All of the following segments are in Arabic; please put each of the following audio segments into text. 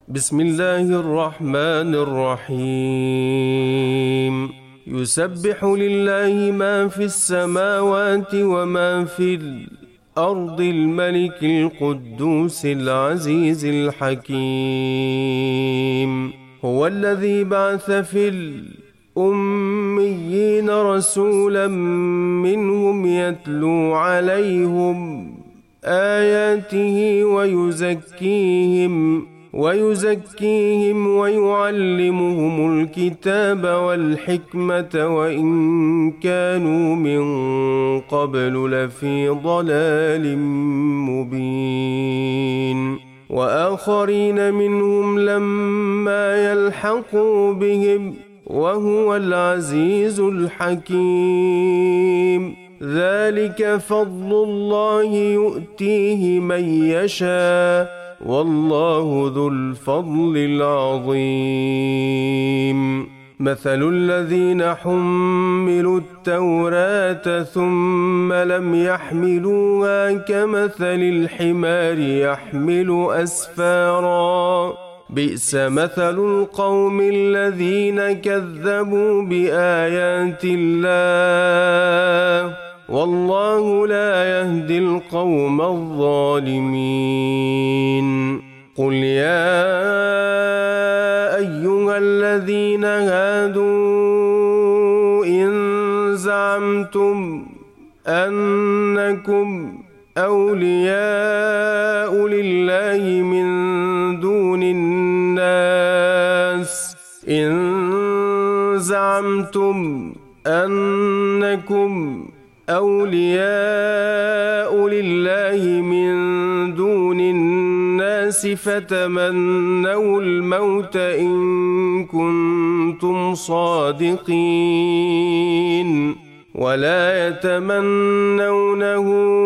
بسم الله الرحمن الرحيم. يسبح لله ما في السماوات وما في الأرض الملك القدوس العزيز الحكيم. هو الذي بعث في الأميين رسولا منهم يتلو عليهم آياته ويزكيهم ويعلمهم الكتاب والحكمة وإن كانوا من قبل لفي ضلال مبين. وآخرين منهم لما يلحقوا بهم وهو العزيز الحكيم. ذلك فضل الله يؤتيه من يشاء والله ذو الفضل العظيم. مثل الذين حملوا التوراة ثم لم يحملوها كمثل الحمار يحمل أسفارا بئس مثل القوم الذين كذبوا بآيات الله والله لا يهدي القوم الظالمين. قل يا أيها الذين هادوا إن زعمتم أنكم أولياء لله من دون الناس فتمنوا الموت إن كنتم صادقين ولا يتمنونه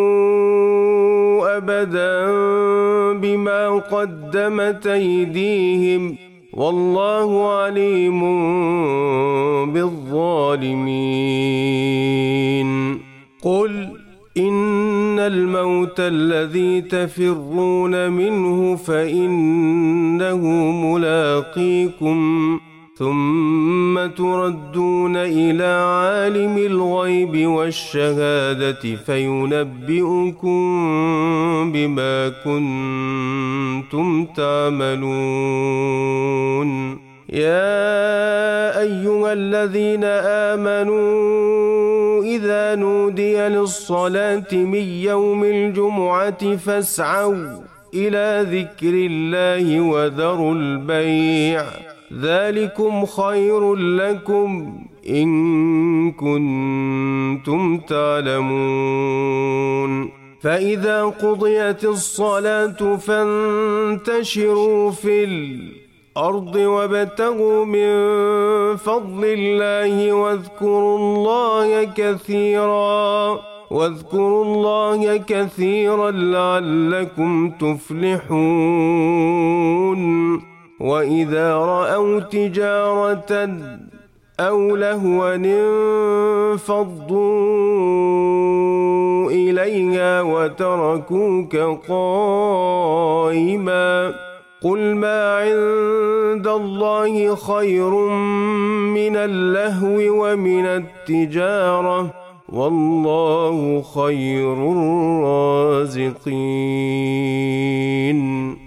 أبدا بما قدمت أيديهم والله عليم بالظالمين. قل إن الموت الذي تفرون منه فإنه ملاقيكم ثم تردون إلى عالم الغيب والشهادة فينبئكم بما كنتم تعملون. يا أيها الذين آمنوا إذا نودي للصلاة من يوم الجمعة فاسعوا إلى ذكر الله وذروا البيع ذلكم خير لكم إن كنتم تعلمون. فإذا قضيت الصلاة فانتشروا في الأرض وابتغوا من فضل الله واذكروا الله كثيرا لعلكم تفلحون. وإذا رأوا تجارة أو لهوا انفضوا إليها وتركوك قائما قل ما عند الله خير من اللهو ومن التجارة والله خير الرازقين.